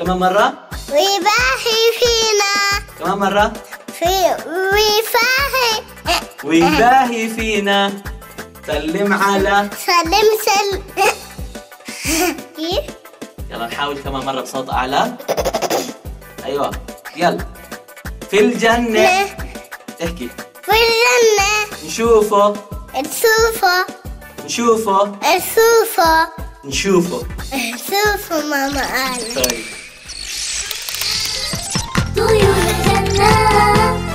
كمان مرة. ويباهي فينا. كمان مرة. ويباهي فينا. سلم على. سلم. كيف؟ يلا نحاول كمان مرة بصوت أعلى. أيوة يلا. في الجنة. احكي. في الجنة. نشوفه. نشوفه ماما قالت. طيب. طيور الجنة